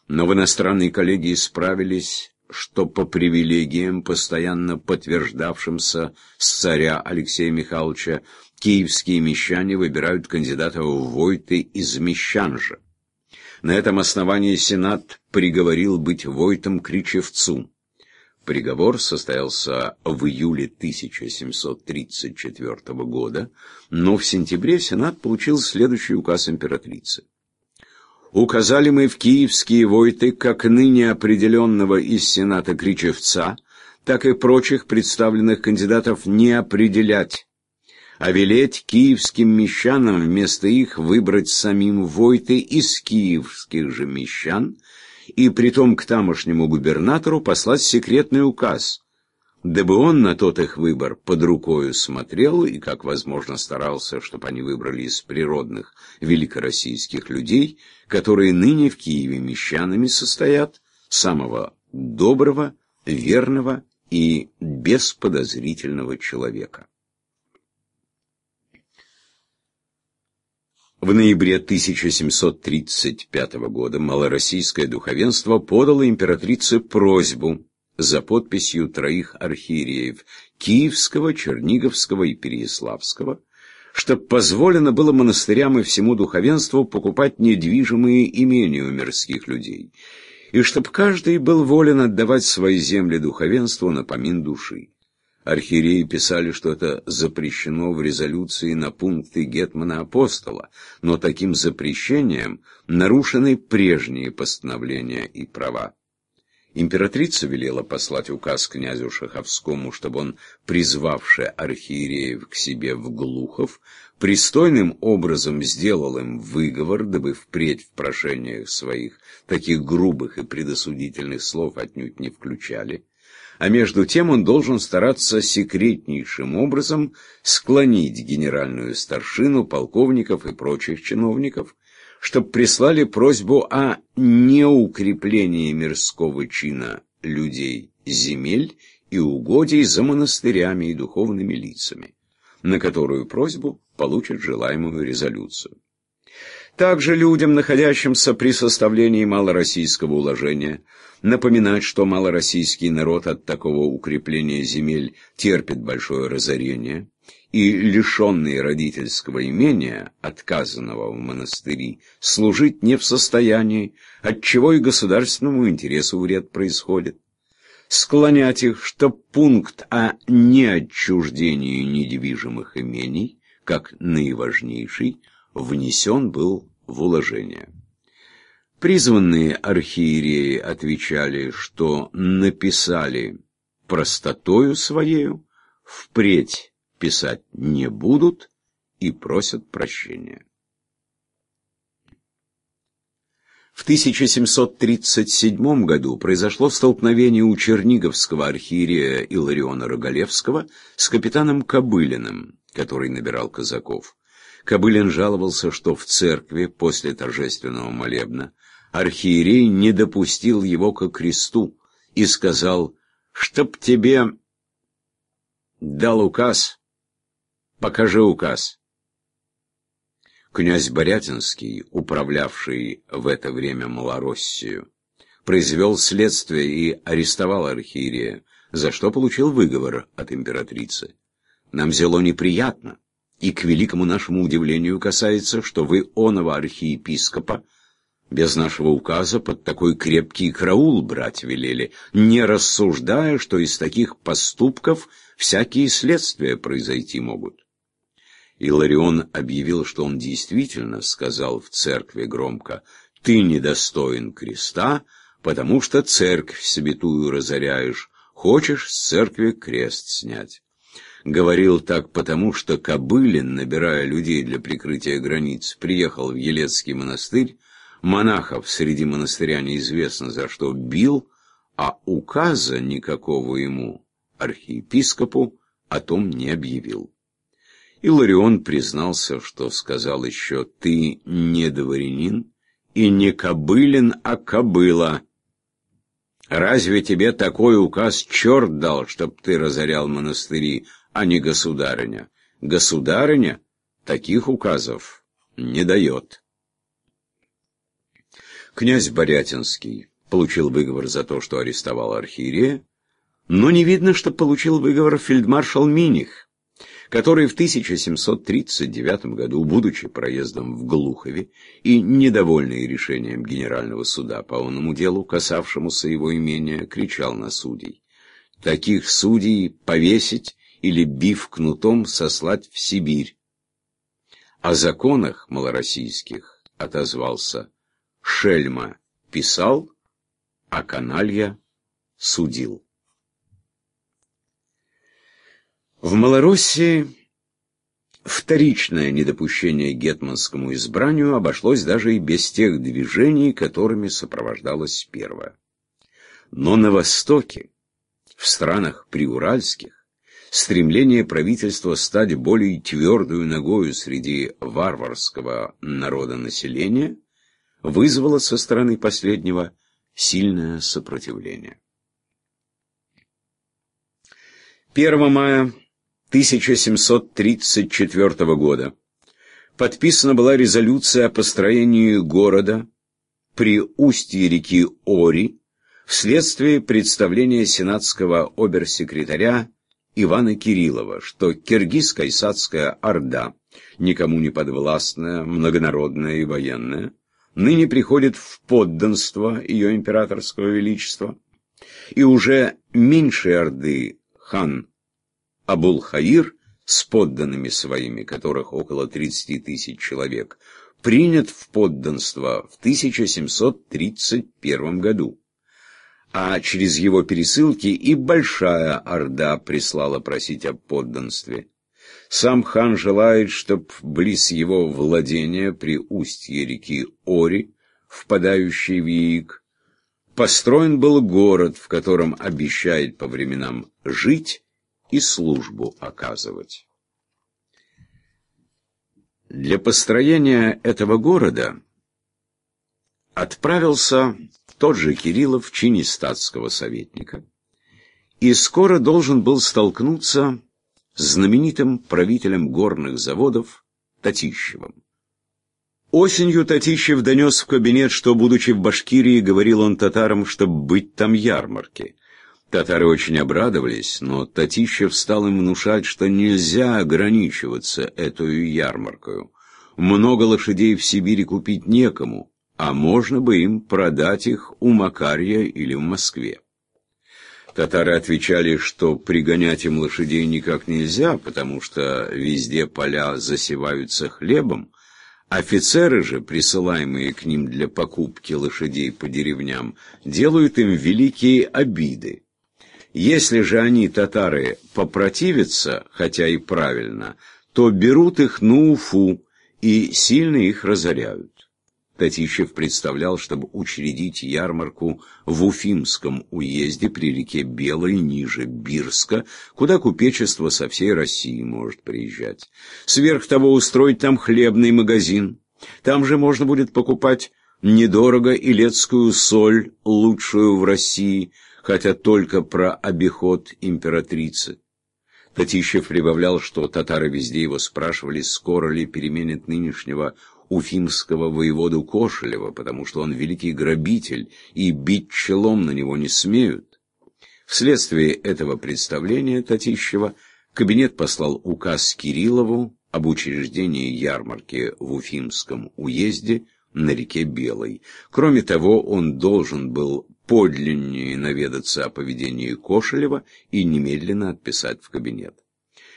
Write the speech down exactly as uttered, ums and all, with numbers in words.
Но в иностранной коллегии справились, что по привилегиям, постоянно подтверждавшимся с царя Алексея Михайловича, киевские мещане выбирают кандидата в войты из мещан же. На этом основании Сенат приговорил быть войтом Кричевцу. Приговор состоялся в июле тысяча семьсот тридцать четвёртого года, но в сентябре Сенат получил следующий указ императрицы. «Указали мы в киевские войты как ныне определенного из Сената Кричевца, так и прочих представленных кандидатов не определять, а велеть киевским мещанам вместо их выбрать самим войты из киевских же мещан, и притом к тамошнему губернатору послать секретный указ, дабы он на тот их выбор под рукою смотрел и, как возможно, старался, чтобы они выбрали из природных великороссийских людей, которые ныне в Киеве мещанами состоят, самого доброго, верного и бесподозрительного человека». В ноябре тысяча семьсот тридцать пятого года малороссийское духовенство подало императрице просьбу за подписью троих архиереев – Киевского, Черниговского и Переяславского, чтоб позволено было монастырям и всему духовенству покупать недвижимые имения у мирских людей, и чтоб каждый был волен отдавать свои земли духовенству на помин души. Архиереи писали, что это запрещено в резолюции на пункты гетмана-апостола, но таким запрещением нарушены прежние постановления и права. Императрица велела послать указ князю Шаховскому, чтобы он, призвавший архиереев к себе в Глухов, пристойным образом сделал им выговор, дабы впредь в прошениях своих таких грубых и предосудительных слов отнюдь не включали. А между тем он должен стараться секретнейшим образом склонить генеральную старшину, полковников и прочих чиновников, чтобы прислали просьбу о неукреплении мирского чина людей, земель и угодий за монастырями и духовными лицами, на которую просьбу получат желаемую резолюцию. Также людям, находящимся при составлении малороссийского уложения, напоминать, что малороссийский народ от такого укрепления земель терпит большое разорение, и лишенный родительского имения, отказанного в монастыри, служить не в состоянии, отчего и государственному интересу вред происходит. Склонять их, что пункт о неотчуждении недвижимых имений, как наиважнейший, внесен был в уложение. Призванные архиереи отвечали, что написали простотою своею, впредь писать не будут и просят прощения. В тысяча семьсот тридцать седьмом году произошло столкновение у черниговского архиерея Илариона Рогалевского с капитаном Кобылиным, который набирал казаков. Кобылин жаловался, что в церкви после торжественного молебна архиерей не допустил его ко кресту и сказал, чтоб тебе дал указ, покажи указ. Князь Борятинский, управлявший в это время Малороссию, произвел следствие и арестовал архиерея, за что получил выговор от императрицы. Нам зело неприятно, и к великому нашему удивлению касается, что вы оного архиепископа без нашего указа под такой крепкий караул брать велели, не рассуждая, что из таких поступков всякие следствия произойти могут. Иларион объявил, что он действительно сказал в церкви громко: «Ты недостоин креста, потому что церковь святую разоряешь, хочешь с церкви крест снять». Говорил так потому, что Кобылин, набирая людей для прикрытия границ, приехал в Елецкий монастырь, монахов среди монастыря неизвестно за что бил, а указа никакого ему, архиепископу, о том не объявил. Иларион признался, что сказал еще: «Ты не дворянин и не Кобылин, а кобыла. Разве тебе такой указ черт дал, чтоб ты разорял монастыри, а не государыня? Государыня таких указов не дает». Князь Борятинский получил выговор за то, что арестовал архиерея, но не видно, что получил выговор фельдмаршал Миних, который в тысяча семьсот тридцать девятом году, будучи проездом в Глухове и недовольный решением Генерального суда по оному делу, касавшемуся его имения, кричал на судей: «Таких судей повесить или, бив кнутом, сослать в Сибирь». О законах малороссийских отозвался: «Шельма писал, а каналья судил». В Малороссии вторичное недопущение гетманскому избранию обошлось даже и без тех движений, которыми сопровождалось первое. Но на Востоке, в странах приуральских, стремление правительства стать более твердую ногою среди варварского народонаселения вызвало со стороны последнего сильное сопротивление. первого мая тысяча семьсот тридцать четвёртого года подписана была резолюция о построении города при устье реки Ори вследствие представления сенатского обер-секретаря Ивана Кириллова, что киргиз-кайсацкая орда, никому не подвластная, многонародная и военная, ныне приходит в подданство ее императорского величества, и уже меньшей орды хан Абул-Хаир с подданными своими, которых около тридцати тысяч человек, принят в подданство в тысяча семьсот тридцать первом году. А через его пересылки и Большая Орда прислала просить о подданстве. Сам хан желает, чтоб близ его владения при устье реки Ори, впадающей в Яик, построен был город, в котором обещает по временам жить и службу оказывать. Для построения этого города отправился тот же Кириллов в чине статского советника и скоро должен был столкнуться с знаменитым правителем горных заводов Татищевым. Осенью Татищев донес в кабинет, что, будучи в Башкирии, говорил он татарам, чтобы быть там ярмарки. Татары очень обрадовались, но Татищев стал им внушать, что нельзя ограничиваться этой ярмаркою. Много лошадей в Сибири купить некому, а можно бы им продать их у Макарья или в Москве. Татары отвечали, что пригонять им лошадей никак нельзя, потому что везде поля засеваются хлебом. Офицеры же, присылаемые к ним для покупки лошадей по деревням, делают им великие обиды. Если же они, татары, попротивятся, хотя и правильно, то берут их на Уфу и сильно их разоряют. Татищев представлял, чтобы учредить ярмарку в Уфимском уезде при реке Белой, ниже Бирска, куда купечество со всей России может приезжать. Сверх того, устроить там хлебный магазин. Там же можно будет покупать недорого илецкую соль, лучшую в России, хотя только про обиход императрицы. Татищев прибавлял, что татары везде его спрашивали, скоро ли переменят нынешнего уфимского воеводу Кошелева, потому что он великий грабитель, и бить челом на него не смеют. Вследствие этого представления Татищева кабинет послал указ Кириллову об учреждении ярмарки в Уфимском уезде на реке Белой. Кроме того, он должен был подлиннее наведаться о поведении Кошелева и немедленно отписать в кабинет.